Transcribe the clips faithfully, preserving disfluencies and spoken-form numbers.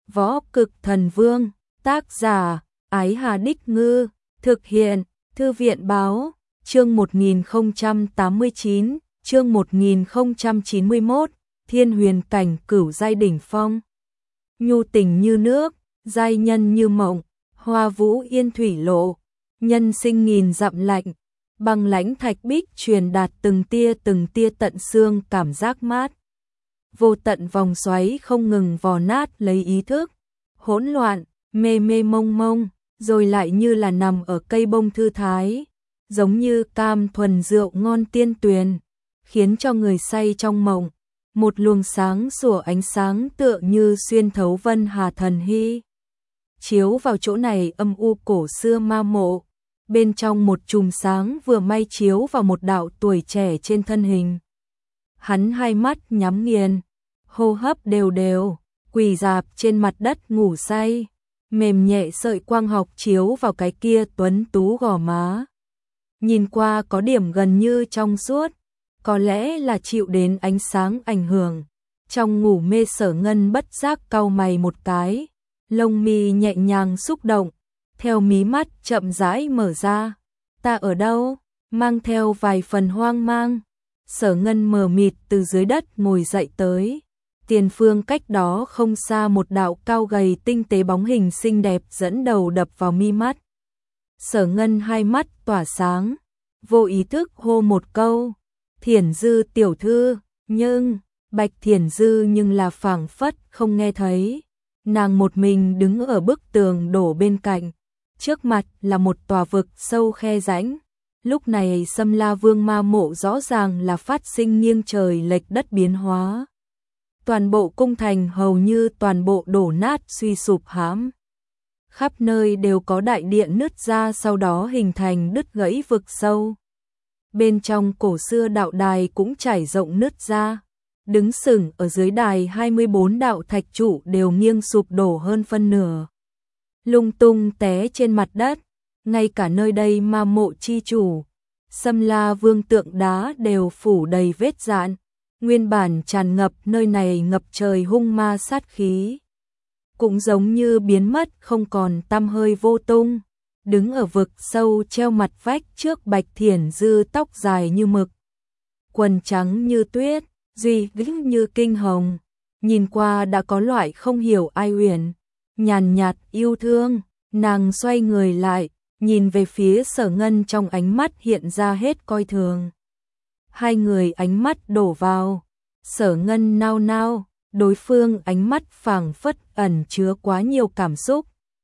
Võ Cực Thần Vương, tác giả, Ái Hà Đích Ngư, thực hiện, Thư viện Báo, chương một nghìn không trăm tám mươi chín, chương một nghìn không trăm chín mươi mốt, Thiên Huyền Cảnh Cửu giai đỉnh phong. Nhu tình như nước, giai nhân như mộng, hoa vũ yên thủy lộ, nhân sinh nghìn dặm lạnh, băng lãnh thạch bích truyền đạt từng tia từng tia tận xương cảm giác mát. Vô tận vòng xoáy không ngừng vò nát lấy ý thức, hỗn loạn, mê mê mông mông, rồi lại như là nằm ở cây bông thư thái, giống như cam thuần rượu ngon tiên tuyền, khiến cho người say trong mộng. Một luồng sáng sủa ánh sáng tựa như xuyên thấu vân hà thần hy, chiếu vào chỗ này âm u cổ xưa ma mộ, bên trong một chùm sáng vừa may chiếu vào một đạo tuổi trẻ trên thân hình. Hắn hai mắt nhắm nghiền, hô hấp đều đều, quỳ rạp trên mặt đất ngủ say, mềm nhẹ sợi quang học chiếu vào cái kia tuấn tú gò má. Nhìn qua có điểm gần như trong suốt, có lẽ là chịu đến ánh sáng ảnh hưởng. Trong ngủ mê Sở Ngân bất giác cau mày một cái, lông mi nhẹ nhàng xúc động, theo mí mắt chậm rãi mở ra. Ta ở đâu? Mang theo vài phần hoang mang, Sở Ngân mờ mịt từ dưới đất ngồi dậy tới. Tiền phương cách đó không xa một đạo cao gầy tinh tế bóng hình xinh đẹp dẫn đầu đập vào mi mắt. Sở Ngân hai mắt tỏa sáng, vô ý thức hô một câu, Thiển Dư tiểu thư, nhưng Bạch Thiển Dư nhưng là phảng phất không nghe thấy. Nàng một mình đứng ở bức tường đổ bên cạnh, trước mặt là một tòa vực sâu khe rãnh. Lúc này Sâm La Vương ma mộ rõ ràng là phát sinh nghiêng trời lệch đất biến hóa. Toàn bộ cung thành hầu như toàn bộ đổ nát suy sụp hãm. Khắp nơi đều có đại điện nứt ra, sau đó hình thành đứt gãy vực sâu. Bên trong cổ xưa đạo đài cũng trải rộng nứt ra. Đứng sừng ở dưới đài hai mươi bốn đạo thạch trụ đều nghiêng sụp đổ hơn phân nửa, lung tung té trên mặt đất. Ngay cả nơi đây ma mộ chi chủ, Sâm La Vương tượng đá đều phủ đầy vết rạn. Nguyên bản tràn ngập nơi này ngập trời hung ma sát khí, cũng giống như biến mất không còn tăm hơi vô tung. Đứng ở vực sâu treo mặt vách trước Bạch Thiển Dư, tóc dài như mực, quần trắng như tuyết, duy vĩnh như kinh hồng, nhìn qua đã có loại không hiểu ai huyền, nhàn nhạt yêu thương. Nàng xoay người lại, nhìn về phía Sở Ngân, trong ánh mắt hiện ra hết coi thường. Hai người ánh mắt đổ vào, Sở Ngân nao nao, đối phương ánh mắt phảng phất ẩn chứa quá nhiều cảm xúc.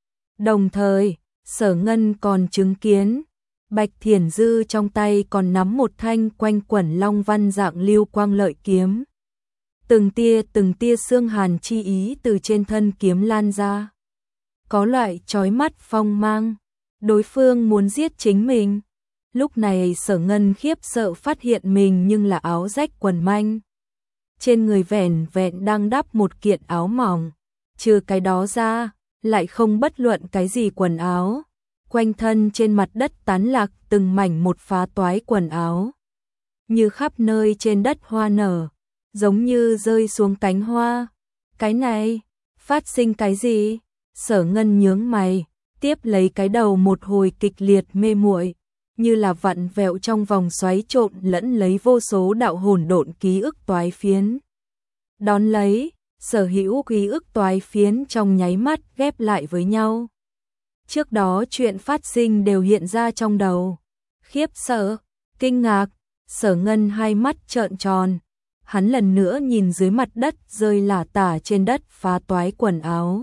Đồng thời, Sở Ngân còn chứng kiến, Bạch Thiển Dư trong tay còn nắm một thanh quanh quẩn long văn dạng lưu quang lợi kiếm. Từng tia từng tia xương hàn chi ý từ trên thân kiếm lan ra, có loại chói mắt phong mang. Đối phương muốn giết chính mình. Lúc này Sở Ngân khiếp sợ phát hiện mình nhưng là áo rách quần manh. Trên người vẻn vẹn đang đắp một kiện áo mỏng, trừ cái đó ra, lại không bất luận cái gì quần áo. Quanh thân trên mặt đất tán lạc từng mảnh một phá toái quần áo, như khắp nơi trên đất hoa nở, giống như rơi xuống cánh hoa. Cái này, phát sinh cái gì? Sở Ngân nhướng mày, tiếp lấy cái đầu một hồi kịch liệt mê muội, như là vặn vẹo trong vòng xoáy trộn lẫn lấy vô số đạo hỗn độn ký ức toái phiến. Đón lấy, sở hữu ký ức toái phiến trong nháy mắt ghép lại với nhau. Trước đó chuyện phát sinh đều hiện ra trong đầu. Khiếp sợ, kinh ngạc, Sở Ngân hai mắt trợn tròn. Hắn lần nữa nhìn dưới mặt đất rơi lả tả trên đất phá toái quần áo.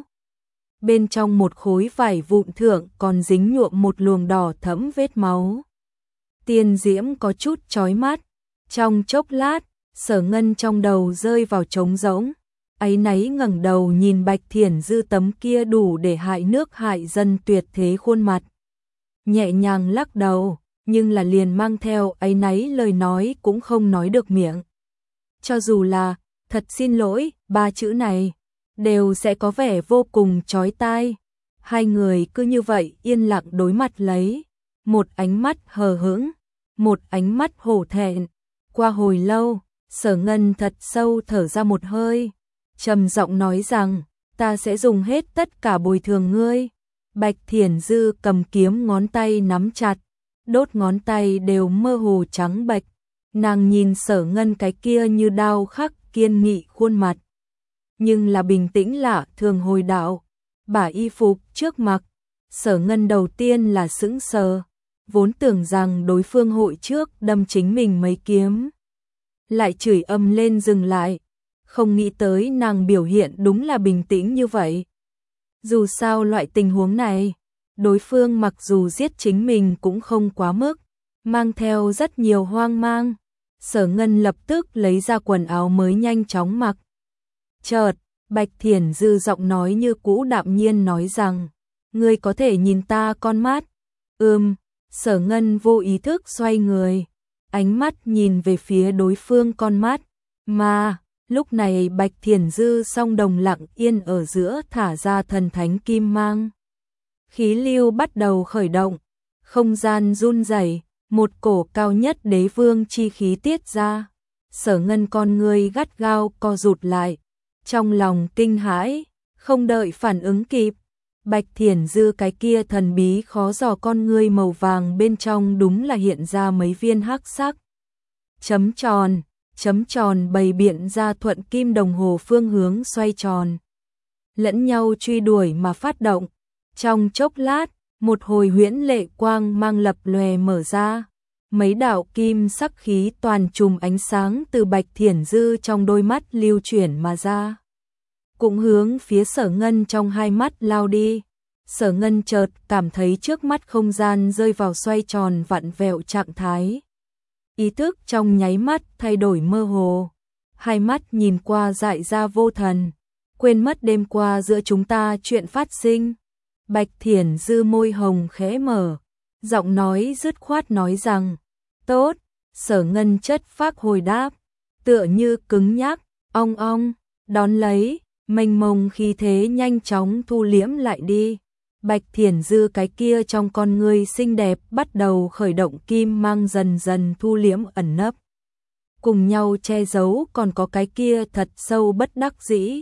Bên trong một khối vải vụn thượng còn dính nhuộm một luồng đỏ thẫm vết máu. Tiên diễm có chút chói mắt. Trong chốc lát, Sở Ngân trong đầu rơi vào trống rỗng. Áy náy ngẩng đầu nhìn Bạch Thiển Dư tấm kia đủ để hại nước hại dân tuyệt thế khuôn mặt. Nhẹ nhàng lắc đầu, nhưng là liền mang theo áy náy lời nói cũng không nói được miệng. Cho dù là thật xin lỗi, ba chữ này đều sẽ có vẻ vô cùng chói tai. Hai người cứ như vậy yên lặng đối mặt lấy, một ánh mắt hờ hững, một ánh mắt hổ thẹn. Qua hồi lâu, Sở Ngân thật sâu thở ra một hơi, trầm giọng nói rằng, ta sẽ dùng hết tất cả bồi thường ngươi. Bạch Thiển Dư cầm kiếm ngón tay nắm chặt, đốt ngón tay đều mơ hồ trắng bệch. Nàng nhìn Sở Ngân cái kia như đao khắc kiên nghị khuôn mặt, nhưng là bình tĩnh lạ thường hồi đạo, bả y phục trước mặc. Sở Ngân đầu tiên là sững sờ, vốn tưởng rằng đối phương hội trước đâm chính mình mấy kiếm, lại chửi ầm lên dừng lại, không nghĩ tới nàng biểu hiện đúng là bình tĩnh như vậy. Dù sao loại tình huống này, đối phương mặc dù giết chính mình cũng không quá mức, mang theo rất nhiều hoang mang. Sở Ngân lập tức lấy ra quần áo mới nhanh chóng mặc. Chợt, Bạch Thiển Dư giọng nói như cũ đạm nhiên nói rằng, ngươi có thể nhìn ta con mắt. Ừm, Sở Ngân vô ý thức xoay người, ánh mắt nhìn về phía đối phương con mắt, mà lúc này Bạch Thiển Dư song đồng lặng yên ở giữa thả ra thần thánh kim mang. Khí lưu bắt đầu khởi động, không gian run rẩy, một cổ cao nhất đế vương chi khí tiết ra. Sở Ngân con người gắt gao co rụt lại, trong lòng kinh hãi, không đợi phản ứng kịp. Bạch Thiển Dư cái kia thần bí khó dò con ngươi màu vàng bên trong đúng là hiện ra mấy viên hắc sắc chấm tròn, chấm tròn bày biện ra thuận kim đồng hồ phương hướng xoay tròn, lẫn nhau truy đuổi mà phát động. Trong chốc lát, một hồi huyễn lệ quang mang lập lòe mở ra, mấy đạo kim sắc khí toàn trùm ánh sáng từ Bạch Thiển Dư trong đôi mắt lưu chuyển mà ra, cũng hướng phía Sở Ngân trong hai mắt lao đi. Sở Ngân chợt cảm thấy trước mắt không gian rơi vào xoay tròn vặn vẹo trạng thái. Ý thức trong nháy mắt thay đổi mơ hồ, hai mắt nhìn qua dại ra vô thần, quên mất đêm qua giữa chúng ta chuyện phát sinh. Bạch Thiển Dư môi hồng khẽ mở, giọng nói dứt khoát nói rằng, tốt. Sở Ngân chất phác hồi đáp, tựa như cứng nhắc, ong ong, đón lấy, mênh mông khí thế nhanh chóng thu liễm lại đi. Bạch Thiển Dư cái kia trong con người xinh đẹp bắt đầu khởi động kim mang dần dần thu liễm ẩn nấp, cùng nhau che giấu còn có cái kia thật sâu bất đắc dĩ.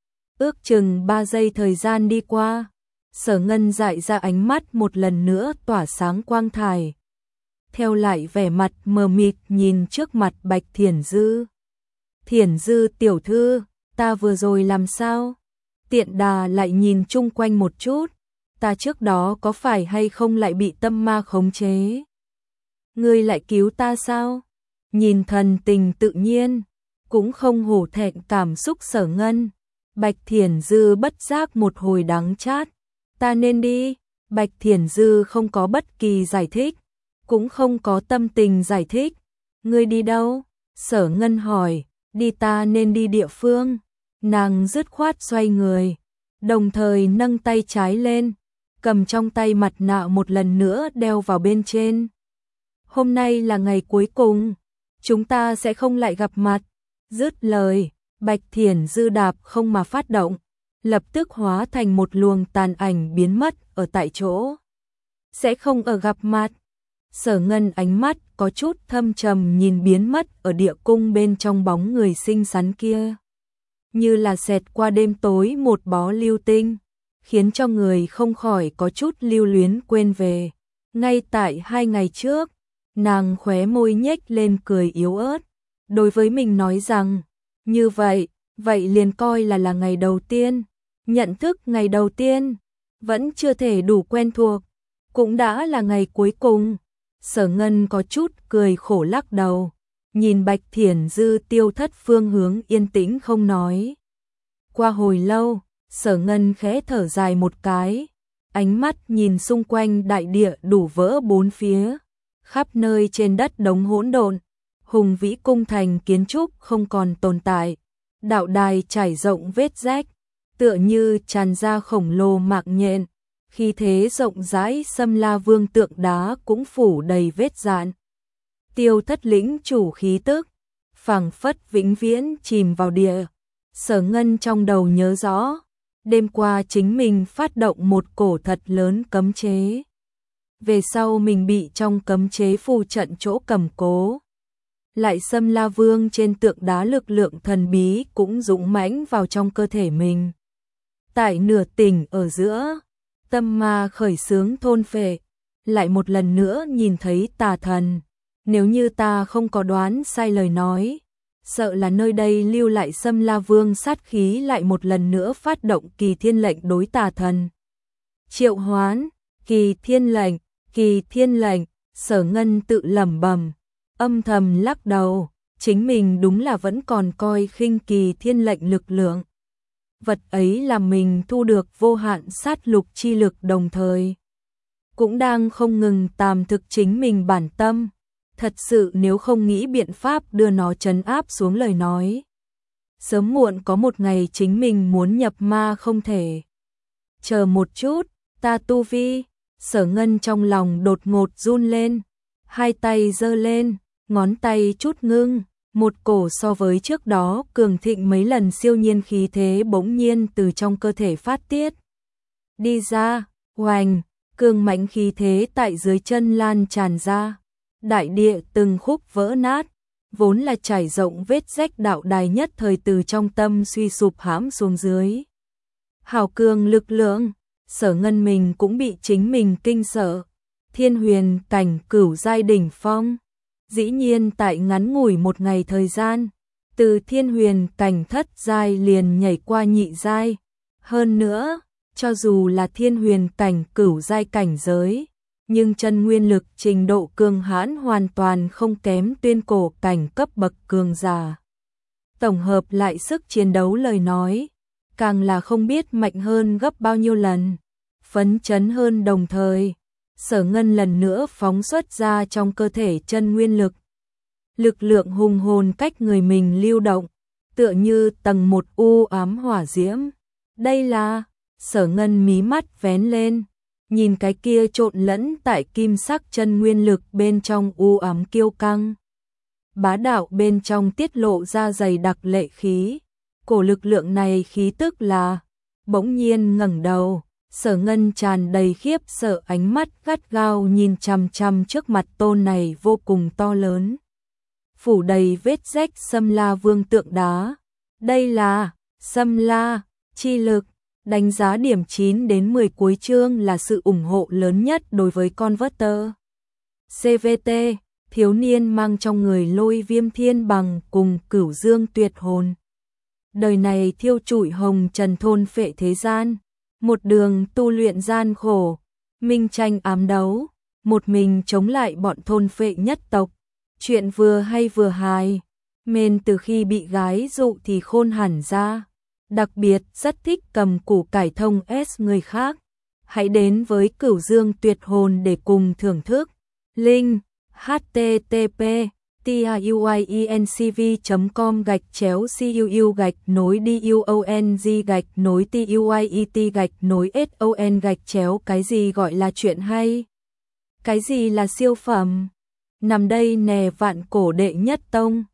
Ước chừng ba giây thời gian đi qua, Sở Ngân dại ra ánh mắt một lần nữa tỏa sáng quang thải, theo lại vẻ mặt mờ mịt nhìn trước mặt Bạch Thiển Dư. Thiển Dư tiểu thư, ta vừa rồi làm sao? Tiện đà lại nhìn chung quanh một chút, ta trước đó có phải hay không lại bị tâm ma khống chế? Ngươi lại cứu ta sao? Nhìn thần tình tự nhiên, cũng không hổ thẹn cảm xúc Sở Ngân, Bạch Thiển Dư bất giác một hồi đắng chát. Ta nên đi. Bạch Thiển Dư không có bất kỳ giải thích, cũng không có tâm tình giải thích. Ngươi đi đâu? Sở Ngân hỏi. Đi ta nên đi địa phương. Nàng dứt khoát xoay người, đồng thời nâng tay trái lên, cầm trong tay mặt nạ một lần nữa đeo vào bên trên. Hôm nay là ngày cuối cùng, chúng ta sẽ không lại gặp mặt. Dứt lời, Bạch Thiển Dư đạp không mà phát động, lập tức hóa thành một luồng tàn ảnh biến mất ở tại chỗ. Sẽ không ở gặp mặt. Sở Ngân ánh mắt có chút thâm trầm nhìn biến mất ở địa cung bên trong bóng người xinh xắn kia, như là xẹt qua đêm tối một bó lưu tinh, khiến cho người không khỏi có chút lưu luyến quên về. Ngay tại hai ngày trước, nàng khóe môi nhếch lên cười yếu ớt, đối với mình nói rằng, như vậy, vậy liền coi là là ngày đầu tiên. Nhận thức ngày đầu tiên, vẫn chưa thể đủ quen thuộc, cũng đã là ngày cuối cùng. Sở Ngân có chút cười khổ lắc đầu, nhìn Bạch Thiển Dư tiêu thất phương hướng yên tĩnh không nói. Qua hồi lâu, Sở Ngân khẽ thở dài một cái, ánh mắt nhìn xung quanh đại địa đủ vỡ bốn phía, khắp nơi trên đất đống hỗn độn, hùng vĩ cung thành kiến trúc không còn tồn tại, đạo đài trải rộng vết rách, tựa như tràn ra khổng lồ mạng nhện, khi thế rộng rãi Xâm La Vương tượng đá cũng phủ đầy vết dạn. Tiêu thất lĩnh chủ khí tức, phảng phất vĩnh viễn chìm vào địa. Sở Ngân trong đầu nhớ rõ, đêm qua chính mình phát động một cổ thật lớn cấm chế. Về sau mình bị trong cấm chế phù trận chỗ cầm cố. Lại Xâm La Vương trên tượng đá lực lượng thần bí cũng dũng mãnh vào trong cơ thể mình. Tại nửa tỉnh ở giữa, tâm ma khởi xướng thôn phệ, lại một lần nữa nhìn thấy tà thần. Nếu như ta không có đoán sai lời nói, sợ là nơi đây lưu lại Sâm La Vương sát khí lại một lần nữa phát động kỳ thiên lệnh đối tà thần. Triệu hoán, kỳ thiên lệnh, kỳ thiên lệnh, Sở Ngân tự lẩm bẩm, âm thầm lắc đầu, chính mình đúng là vẫn còn coi khinh kỳ thiên lệnh lực lượng. Vật ấy làm mình thu được vô hạn sát lục chi lực, đồng thời cũng đang không ngừng tàm thực chính mình bản tâm. Thật sự nếu không nghĩ biện pháp đưa nó trấn áp xuống lời nói, sớm muộn có một ngày chính mình muốn nhập ma không thể. Chờ một chút, ta tu vi. Sở Ngân trong lòng đột ngột run lên, hai tay giơ lên, ngón tay chút ngưng, một cổ so với trước đó cường thịnh mấy lần siêu nhiên khí thế bỗng nhiên từ trong cơ thể phát tiết đi ra, oành, cường mãnh khí thế tại dưới chân lan tràn ra, đại địa từng khúc vỡ nát, vốn là trải rộng vết rách đạo đài nhất thời từ trong tâm suy sụp hãm xuống dưới. Hào cường lực lượng, Sở Ngân mình cũng bị chính mình kinh sợ, thiên huyền cảnh cửu giai đỉnh phong, dĩ nhiên tại ngắn ngủi một ngày thời gian, từ thiên huyền cảnh thất giai liền nhảy qua nhị giai, hơn nữa, cho dù là thiên huyền cảnh cửu giai cảnh giới, nhưng chân nguyên lực trình độ cường hãn hoàn toàn không kém tuyên cổ cảnh cấp bậc cường giả. Tổng hợp lại sức chiến đấu lời nói, càng là không biết mạnh hơn gấp bao nhiêu lần, phấn chấn hơn. Đồng thời, Sở Ngân lần nữa phóng xuất ra trong cơ thể chân nguyên lực. Lực lượng hùng hồn cách người mình lưu động, tựa như tầng một u ám hỏa diễm. Đây là, Sở Ngân mí mắt vén lên, nhìn cái kia trộn lẫn tại kim sắc chân nguyên lực bên trong u ám kiêu căng. Bá đạo bên trong tiết lộ ra dày đặc lệ khí, cổ lực lượng này khí tức là, bỗng nhiên ngẩng đầu, Sở Ngân tràn đầy khiếp sợ ánh mắt gắt gao nhìn chằm chằm trước mặt tôn này vô cùng to lớn, phủ đầy vết rách Sâm La Vương tượng đá. Đây là Sâm La chi lực. Đánh giá điểm chín đến mười cuối chương là sự ủng hộ lớn nhất đối với Converter. xê vê tê, thiếu niên mang trong người Lôi Viêm Thiên Bằng cùng Cửu Dương Tuyệt Hồn. Đời này thiêu trụi hồng trần thôn phệ thế gian, một đường tu luyện gian khổ, minh tranh ám đấu, một mình chống lại bọn thôn phệ nhất tộc. Chuyện vừa hay vừa hài, mên từ khi bị gái dụ thì khôn hẳn ra. Đặc biệt rất thích cầm củ cải thông S người khác. Hãy đến với Cửu Dương Tuyệt Hồn để cùng thưởng thức. Link http tuyencv chấm com gạch chéo cuu gạch nối duong gạch nối tuyet gạch nối son gạch chéo. Cái gì gọi là chuyện hay? Cái gì là siêu phẩm? Nằm đây nè vạn cổ đệ nhất tông.